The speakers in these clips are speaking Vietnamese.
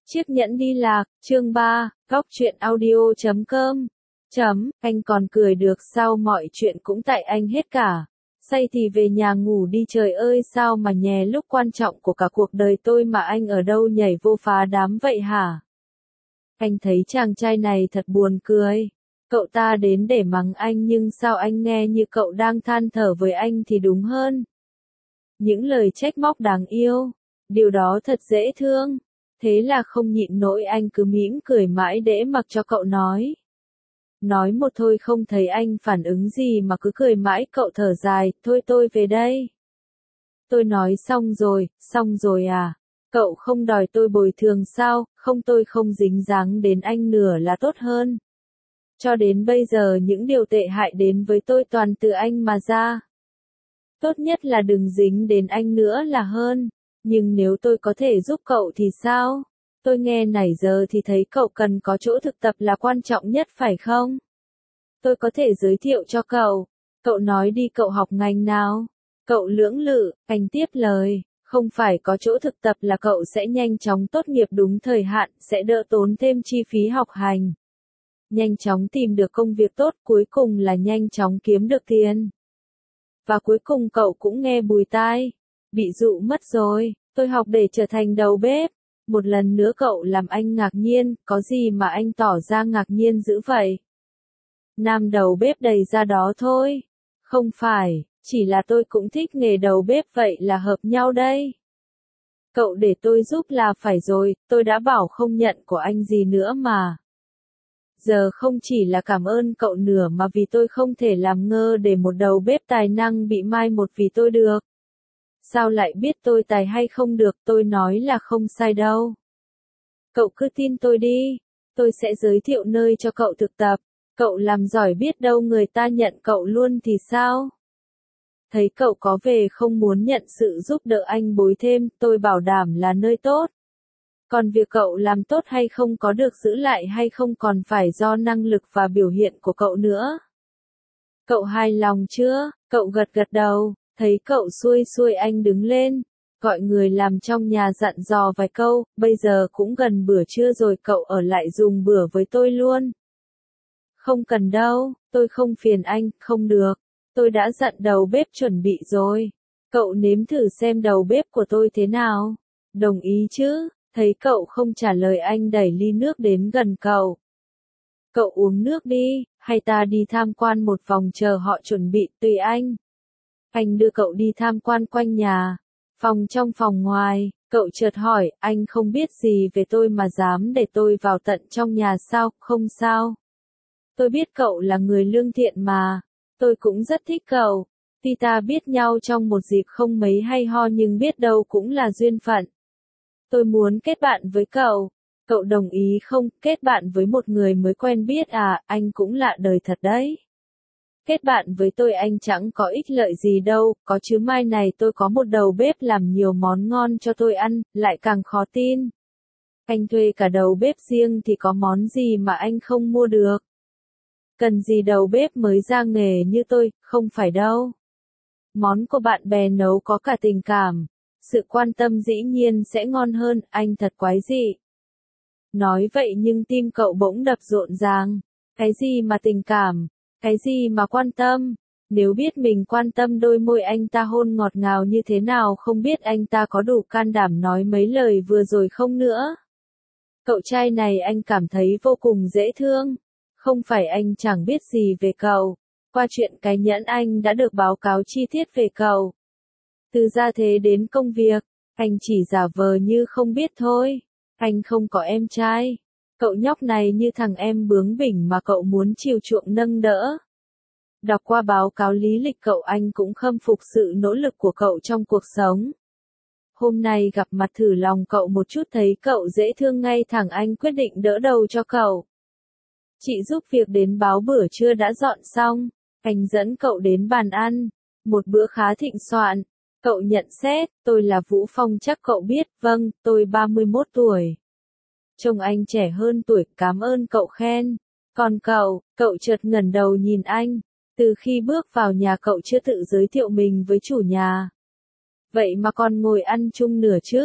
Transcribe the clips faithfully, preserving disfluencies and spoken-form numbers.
Chiếc nhẫn đi lạc, chương ba, góc truyện audio chấm com. Chấm, anh còn cười được sao, mọi chuyện cũng tại anh hết cả. Say thì về nhà ngủ đi, trời ơi sao mà nhè lúc quan trọng của cả cuộc đời tôi mà anh ở đâu nhảy vô phá đám vậy hả? Anh thấy chàng trai này thật buồn cười. Cậu ta đến để mắng anh nhưng sao anh nghe như cậu đang than thở với anh thì đúng hơn. Những lời trách móc đáng yêu. Điều đó thật dễ thương. Thế là không nhịn nổi anh cứ mỉm cười mãi để mặc cho cậu nói. Nói một thôi không thấy anh phản ứng gì mà cứ cười mãi, cậu thở dài, thôi tôi về đây. Tôi nói xong rồi, xong rồi à? Cậu không đòi tôi bồi thường sao? Không, tôi không dính dáng đến anh nửa là tốt hơn. Cho đến bây giờ những điều tệ hại đến với tôi toàn từ anh mà ra. Tốt nhất là đừng dính đến anh nữa là hơn. Nhưng nếu tôi có thể giúp cậu thì sao? Tôi nghe nãy giờ thì thấy cậu cần có chỗ thực tập là quan trọng nhất phải không? Tôi có thể giới thiệu cho cậu. Cậu nói đi, cậu học ngành nào? Cậu lưỡng lự, anh tiếp lời. Không phải có chỗ thực tập là cậu sẽ nhanh chóng tốt nghiệp đúng thời hạn, sẽ đỡ tốn thêm chi phí học hành. Nhanh chóng tìm được công việc tốt, cuối cùng là nhanh chóng kiếm được tiền. Và cuối cùng cậu cũng nghe bùi tai. Bị dụ mất rồi, tôi học để trở thành đầu bếp. Một lần nữa cậu làm anh ngạc nhiên, có gì mà anh tỏ ra ngạc nhiên dữ vậy? Nam đầu bếp đầy ra đó thôi. Không phải, chỉ là tôi cũng thích nghề đầu bếp, vậy là hợp nhau đây. Cậu để tôi giúp là phải rồi, tôi đã bảo không nhận của anh gì nữa mà. Giờ không chỉ là cảm ơn cậu nữa mà vì tôi không thể làm ngơ để một đầu bếp tài năng bị mai một vì tôi được. Sao lại biết tôi tài hay không được, tôi nói là không sai đâu. Cậu cứ tin tôi đi, tôi sẽ giới thiệu nơi cho cậu thực tập, cậu làm giỏi biết đâu người ta nhận cậu luôn thì sao? Thấy cậu có về không muốn nhận sự giúp đỡ anh bối thêm, tôi bảo đảm là nơi tốt. Còn việc cậu làm tốt hay không, có được giữ lại hay không còn phải do năng lực và biểu hiện của cậu nữa. Cậu hài lòng chưa? Cậu gật gật đầu. Thấy cậu xuôi xuôi anh đứng lên, gọi người làm trong nhà dặn dò vài câu, bây giờ cũng gần bữa trưa rồi, cậu ở lại dùng bữa với tôi luôn. Không cần đâu, tôi không phiền anh, không được. Tôi đã dặn đầu bếp chuẩn bị rồi. Cậu nếm thử xem đầu bếp của tôi thế nào. Đồng ý chứ? Thấy cậu không trả lời anh đẩy ly nước đến gần cậu. Cậu uống nước đi, hay ta đi tham quan một vòng chờ họ chuẩn bị, tùy anh. Anh đưa cậu đi tham quan quanh nhà, phòng trong phòng ngoài, cậu chợt hỏi, anh không biết gì về tôi mà dám để tôi vào tận trong nhà sao? Không sao. Tôi biết cậu là người lương thiện mà, tôi cũng rất thích cậu, tuy ta biết nhau trong một dịp không mấy hay ho nhưng biết đâu cũng là duyên phận. Tôi muốn kết bạn với cậu, cậu đồng ý không? Kết bạn với một người mới quen biết à? Anh cũng lạ đời thật đấy. Kết bạn với tôi anh chẳng có ích lợi gì đâu, có chứ mai này tôi có một đầu bếp làm nhiều món ngon cho tôi ăn, lại càng khó tin. Anh thuê cả đầu bếp riêng thì có món gì mà anh không mua được? Cần gì đầu bếp mới ra nghề như tôi, không phải đâu. Món của bạn bè nấu có cả tình cảm, sự quan tâm dĩ nhiên sẽ ngon hơn, anh thật quái dị. Nói vậy nhưng tim cậu bỗng đập rộn ràng, cái gì mà tình cảm? Cái gì mà quan tâm? Nếu biết mình quan tâm đôi môi anh ta hôn ngọt ngào như thế nào, không biết anh ta có đủ can đảm nói mấy lời vừa rồi không nữa. Cậu trai này anh cảm thấy vô cùng dễ thương. Không phải anh chẳng biết gì về cậu. Qua chuyện cái nhẫn anh đã được báo cáo chi tiết về cậu. Từ gia thế đến công việc, anh chỉ giả vờ như không biết thôi. Anh không có em trai. Cậu nhóc này như thằng em bướng bỉnh mà cậu muốn chiều chuộng nâng đỡ. Đọc qua báo cáo lý lịch cậu anh cũng khâm phục sự nỗ lực của cậu trong cuộc sống. Hôm nay gặp mặt thử lòng cậu một chút thấy cậu dễ thương ngay thẳng anh quyết định đỡ đầu cho cậu. Chị giúp việc đến báo bữa trưa đã dọn xong, anh dẫn cậu đến bàn ăn, một bữa khá thịnh soạn. Cậu nhận xét, tôi là Vũ Phong chắc cậu biết, vâng, tôi ba mươi mốt tuổi. Trông anh trẻ hơn tuổi, cảm ơn cậu khen. Còn cậu, cậu chợt ngẩng đầu nhìn anh. Từ khi bước vào nhà cậu chưa tự giới thiệu mình với chủ nhà. Vậy mà còn ngồi ăn chung nửa chứ?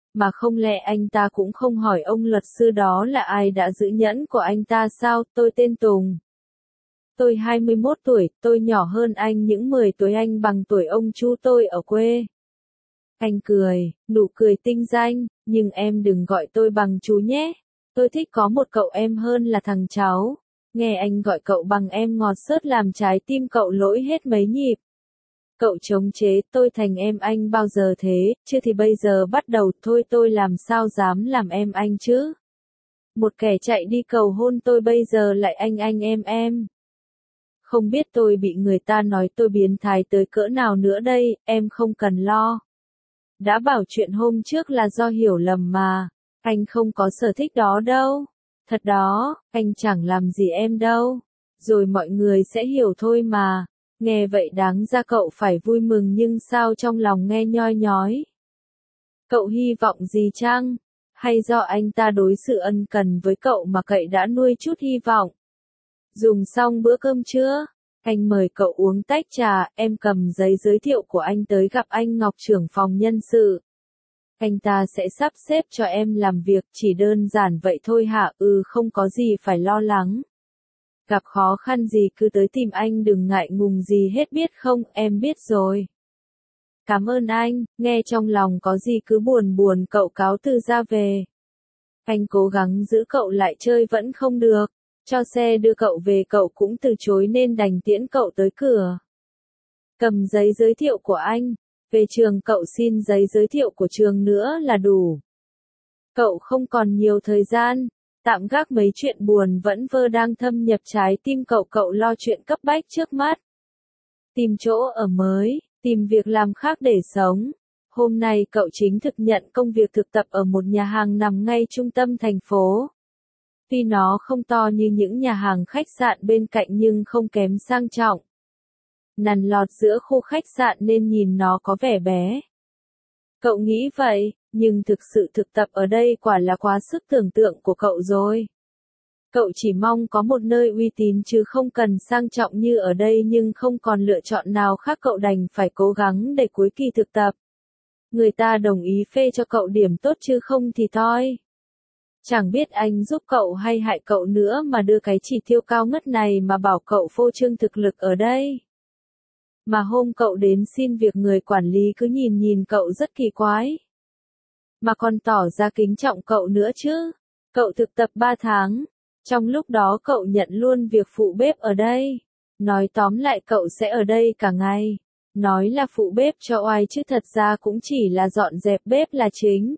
Mà không lẽ anh ta cũng không hỏi ông luật sư đó là ai đã giữ nhẫn của anh ta sao? Tôi tên Tùng. Tôi hai mươi mốt tuổi, tôi nhỏ hơn anh những mười tuổi, anh bằng tuổi ông chú tôi ở quê. Anh cười, nụ cười tinh danh, nhưng em đừng gọi tôi bằng chú nhé. Tôi thích có một cậu em hơn là thằng cháu. Nghe anh gọi cậu bằng em ngọt xớt làm trái tim cậu lỗi hết mấy nhịp. Cậu chống chế, tôi thành em anh bao giờ thế, chứ thì bây giờ bắt đầu thôi, tôi làm sao dám làm em anh chứ. Một kẻ chạy đi cầu hôn tôi bây giờ lại anh anh em em. Không biết tôi bị người ta nói tôi biến thái tới cỡ nào nữa đây, em không cần lo. Đã bảo chuyện hôm trước là do hiểu lầm mà, anh không có sở thích đó đâu. Thật đó, anh chẳng làm gì em đâu. Rồi mọi người sẽ hiểu thôi mà. Nghe vậy đáng ra cậu phải vui mừng nhưng sao trong lòng nghe nhoi nhói. Cậu hy vọng gì chăng? Hay do anh ta đối xử ân cần với cậu mà cậu đã nuôi chút hy vọng? Dùng xong bữa cơm trưa, anh mời cậu uống tách trà, em cầm giấy giới thiệu của anh tới gặp anh Ngọc trưởng phòng nhân sự. Anh ta sẽ sắp xếp cho em làm việc, chỉ đơn giản vậy thôi hả? Ừ, không có gì phải lo lắng. Gặp khó khăn gì cứ tới tìm anh, đừng ngại ngùng gì hết biết không, em biết rồi. Cảm ơn anh, nghe trong lòng có gì cứ buồn buồn, cậu cáo từ ra về. Anh cố gắng giữ cậu lại chơi vẫn không được, cho xe đưa cậu về cậu cũng từ chối nên đành tiễn cậu tới cửa. Cầm giấy giới thiệu của anh, về trường cậu xin giấy giới thiệu của trường nữa là đủ. Cậu không còn nhiều thời gian, tạm gác mấy chuyện buồn vẫn vơ đang thâm nhập trái tim cậu, cậu lo chuyện cấp bách trước mắt. Tìm chỗ ở mới, tìm việc làm khác để sống. Hôm nay cậu chính thực nhận công việc thực tập ở một nhà hàng nằm ngay trung tâm thành phố. Tuy nó không to như những nhà hàng khách sạn bên cạnh nhưng không kém sang trọng. Nằm lọt giữa khu khách sạn nên nhìn nó có vẻ bé. Cậu nghĩ vậy, nhưng thực sự thực tập ở đây quả là quá sức tưởng tượng của cậu rồi. Cậu chỉ mong có một nơi uy tín chứ không cần sang trọng như ở đây, nhưng không còn lựa chọn nào khác, cậu đành phải cố gắng để cuối kỳ thực tập. Người ta đồng ý phê cho cậu điểm tốt chứ không thì thôi. Chẳng biết anh giúp cậu hay hại cậu nữa mà đưa cái chỉ tiêu cao ngất này mà bảo cậu phô trương thực lực ở đây. Mà hôm cậu đến xin việc, người quản lý cứ nhìn nhìn cậu rất kỳ quái. Mà còn tỏ ra kính trọng cậu nữa chứ. Cậu thực tập ba tháng. Trong lúc đó cậu nhận luôn việc phụ bếp ở đây. Nói tóm lại cậu sẽ ở đây cả ngày. Nói là phụ bếp cho oai chứ thật ra cũng chỉ là dọn dẹp bếp là chính.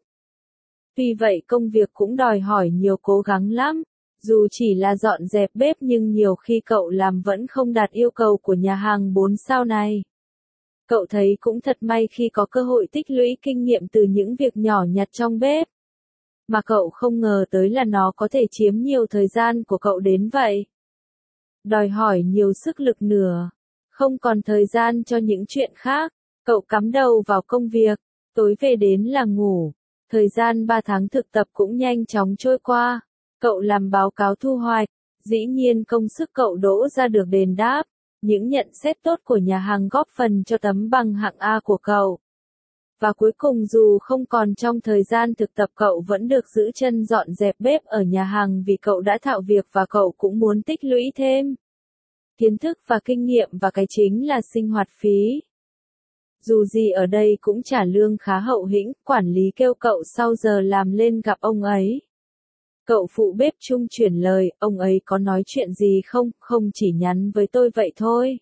Vì vậy công việc cũng đòi hỏi nhiều cố gắng lắm. Dù chỉ là dọn dẹp bếp nhưng nhiều khi cậu làm vẫn không đạt yêu cầu của nhà hàng bốn sao này. Cậu thấy cũng thật may khi có cơ hội tích lũy kinh nghiệm từ những việc nhỏ nhặt trong bếp. Mà cậu không ngờ tới là nó có thể chiếm nhiều thời gian của cậu đến vậy. Đòi hỏi nhiều sức lực nữa. Không còn thời gian cho những chuyện khác. Cậu cắm đầu vào công việc. Tối về đến là ngủ. Thời gian ba tháng thực tập cũng nhanh chóng trôi qua. Cậu làm báo cáo thu hoạch. Dĩ nhiên công sức cậu đỗ ra được đền đáp. Những nhận xét tốt của nhà hàng góp phần cho tấm bằng hạng A của cậu. Và cuối cùng dù không còn trong thời gian thực tập, cậu vẫn được giữ chân dọn dẹp bếp ở nhà hàng vì cậu đã thạo việc và cậu cũng muốn tích lũy thêm kiến thức và kinh nghiệm, và cái chính là sinh hoạt phí. Dù gì ở đây cũng trả lương khá hậu hĩnh, quản lý kêu cậu sau giờ làm lên gặp ông ấy. Cậu phụ bếp chung chuyển lời, ông ấy có nói chuyện gì không, không chỉ nhắn với tôi vậy thôi.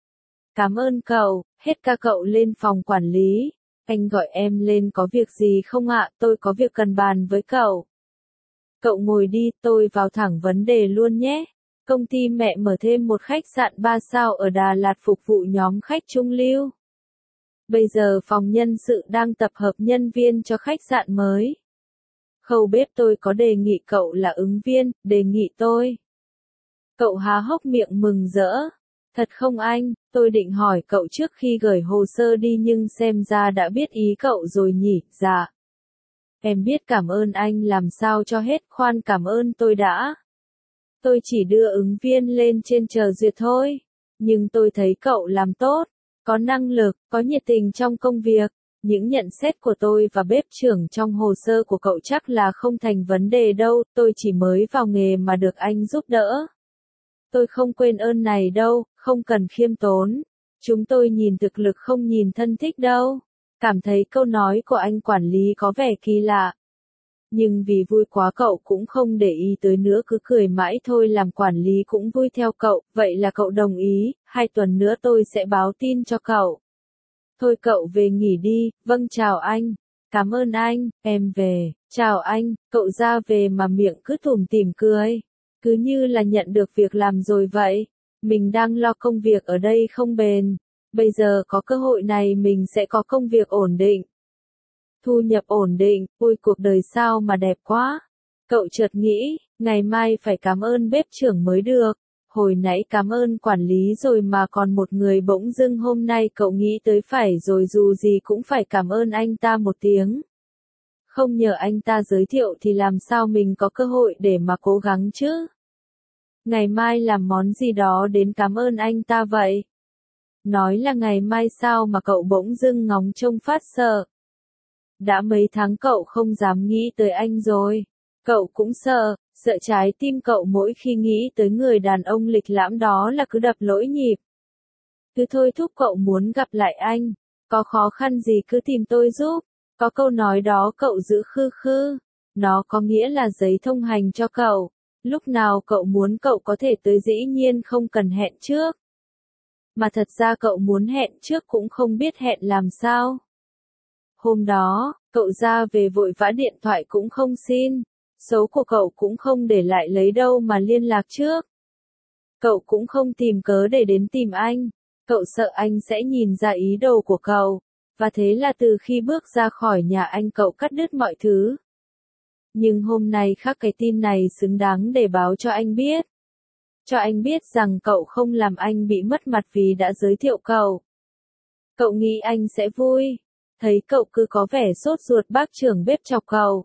Cảm ơn cậu, hết ca cậu lên phòng quản lý. Anh gọi em lên có việc gì không ạ, tôi có việc cần bàn với cậu. Cậu ngồi đi, tôi vào thẳng vấn đề luôn nhé. Công ty mẹ mở thêm một khách sạn ba sao ở Đà Lạt phục vụ nhóm khách trung lưu. Bây giờ phòng nhân sự đang tập hợp nhân viên cho khách sạn mới. Khâu bếp tôi có đề nghị cậu là ứng viên, đề nghị tôi. Cậu há hốc miệng mừng rỡ. Thật không anh, tôi định hỏi cậu trước khi gửi hồ sơ đi nhưng xem ra đã biết ý cậu rồi nhỉ. Dạ. Em biết, cảm ơn anh làm sao cho hết, khoan cảm ơn tôi đã. Tôi chỉ đưa ứng viên lên trên chờ duyệt thôi. Nhưng tôi thấy cậu làm tốt, có năng lực, có nhiệt tình trong công việc. Những nhận xét của tôi và bếp trưởng trong hồ sơ của cậu chắc là không thành vấn đề đâu, tôi chỉ mới vào nghề mà được anh giúp đỡ. Tôi không quên ơn này đâu, không cần khiêm tốn. Chúng tôi nhìn thực lực không nhìn thân thích đâu. Cảm thấy câu nói của anh quản lý có vẻ kỳ lạ. Nhưng vì vui quá cậu cũng không để ý tới nữa, cứ cười mãi thôi, làm quản lý cũng vui theo cậu. Vậy là cậu đồng ý, hai tuần nữa tôi sẽ báo tin cho cậu. Thôi cậu về nghỉ đi. Vâng, chào anh. Cảm ơn anh, em về. Chào anh. Cậu ra về mà miệng cứ tủm tỉm cười. Cứ như là nhận được việc làm rồi vậy. Mình đang lo công việc ở đây không bền. Bây giờ có cơ hội này mình sẽ có công việc ổn định. Thu nhập ổn định, ôi cuộc đời sao mà đẹp quá. Cậu chợt nghĩ, ngày mai phải cảm ơn bếp trưởng mới được. Hồi nãy cảm ơn quản lý rồi mà còn một người bỗng dưng hôm nay cậu nghĩ tới phải rồi, dù gì cũng phải cảm ơn anh ta một tiếng. Không nhờ anh ta giới thiệu thì làm sao mình có cơ hội để mà cố gắng chứ. Ngày mai làm món gì đó đến cảm ơn anh ta vậy. Nói là ngày mai sao mà cậu bỗng dưng ngóng trông phát sợ. Đã mấy tháng cậu không dám nghĩ tới anh rồi. Cậu cũng sợ, sợ trái tim cậu mỗi khi nghĩ tới người đàn ông lịch lãm đó là cứ đập lỗi nhịp. Cứ thôi thúc cậu muốn gặp lại anh. Có khó khăn gì cứ tìm tôi giúp. Có câu nói đó cậu giữ khư khư. Nó có nghĩa là giấy thông hành cho cậu. Lúc nào cậu muốn cậu có thể tới, dĩ nhiên không cần hẹn trước. Mà thật ra cậu muốn hẹn trước cũng không biết hẹn làm sao. Hôm đó, cậu ra về vội vã, điện thoại cũng không xin. Số của cậu cũng không để lại lấy đâu mà liên lạc trước. Cậu cũng không tìm cớ để đến tìm anh. Cậu sợ anh sẽ nhìn ra ý đồ của cậu. Và thế là từ khi bước ra khỏi nhà anh cậu cắt đứt mọi thứ. Nhưng hôm nay khác, cái tin này xứng đáng để báo cho anh biết. Cho anh biết rằng cậu không làm anh bị mất mặt vì đã giới thiệu cậu. Cậu nghĩ anh sẽ vui. Thấy cậu cứ có vẻ sốt ruột, bác trưởng bếp chọc cậu.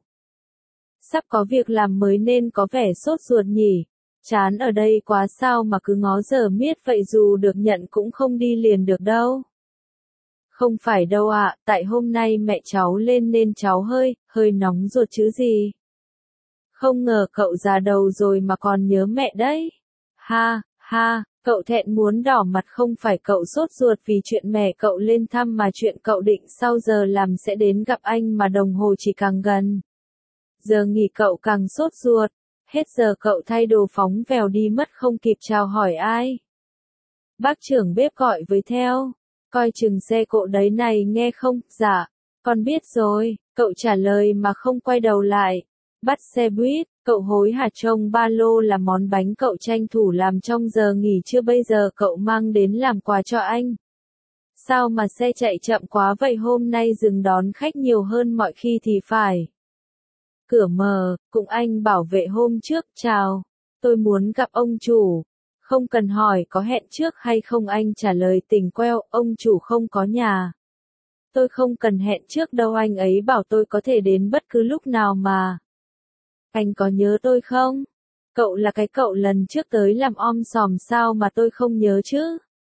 Sắp có việc làm mới nên có vẻ sốt ruột nhỉ. Chán ở đây quá sao mà cứ ngó giờ miết vậy, dù được nhận cũng không đi liền được đâu. Không phải đâu ạ, tại hôm nay mẹ cháu lên nên cháu hơi, hơi nóng ruột chứ gì. Không ngờ cậu già đầu rồi mà còn nhớ mẹ đấy. Ha, ha, cậu thẹn muốn đỏ mặt. Không phải cậu sốt ruột vì chuyện mẹ cậu lên thăm, mà chuyện cậu định sau giờ làm sẽ đến gặp anh mà đồng hồ chỉ càng gần. Giờ nghỉ cậu càng sốt ruột. Hết giờ cậu thay đồ phóng vèo đi mất, không kịp chào hỏi ai. Bác trưởng bếp gọi với theo. Coi chừng xe cộ đấy này nghe không? Dạ, con biết rồi, cậu trả lời mà không quay đầu lại. Bắt xe buýt, cậu hối hả trông ba lô là món bánh cậu tranh thủ làm trong giờ nghỉ trưa, bây giờ cậu mang đến làm quà cho anh. Sao mà xe chạy chậm quá vậy, hôm nay dừng đón khách nhiều hơn mọi khi thì phải. Cửa mở, cùng anh bảo vệ hôm trước, chào, tôi muốn gặp ông chủ. Không cần hỏi có hẹn trước hay không, anh trả lời tỉnh queo, ông chủ không có nhà. Tôi không cần hẹn trước đâu, anh ấy bảo tôi có thể đến bất cứ lúc nào mà. Anh có nhớ tôi không? Cậu là cái cậu lần trước tới làm om sòm, sao mà tôi không nhớ chứ?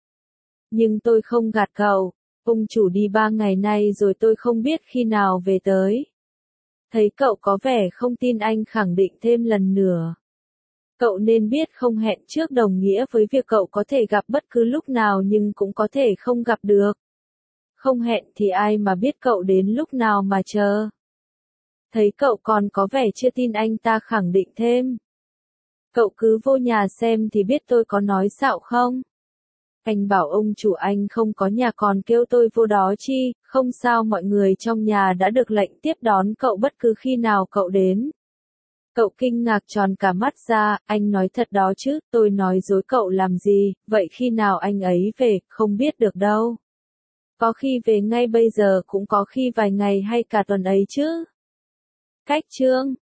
Nhưng tôi không gạt cậu, ông chủ đi ba ngày nay rồi, tôi không biết khi nào về tới. Thấy cậu có vẻ không tin, anh khẳng định thêm lần nữa. Cậu nên biết không hẹn trước đồng nghĩa với việc cậu có thể gặp bất cứ lúc nào nhưng cũng có thể không gặp được. Không hẹn thì ai mà biết cậu đến lúc nào mà chờ. Thấy cậu còn có vẻ chưa tin, anh ta khẳng định thêm. Cậu cứ vô nhà xem thì biết, tôi có nói xạo không? Anh bảo ông chủ anh không có nhà còn kêu tôi vô đó chi, không sao, mọi người trong nhà đã được lệnh tiếp đón cậu bất cứ khi nào cậu đến. Cậu kinh ngạc tròn cả mắt ra, anh nói thật đó chứ, tôi nói dối cậu làm gì, vậy khi nào anh ấy về, không biết được đâu. Có khi về ngay bây giờ, cũng có khi vài ngày hay cả tuần ấy chứ. Cách chương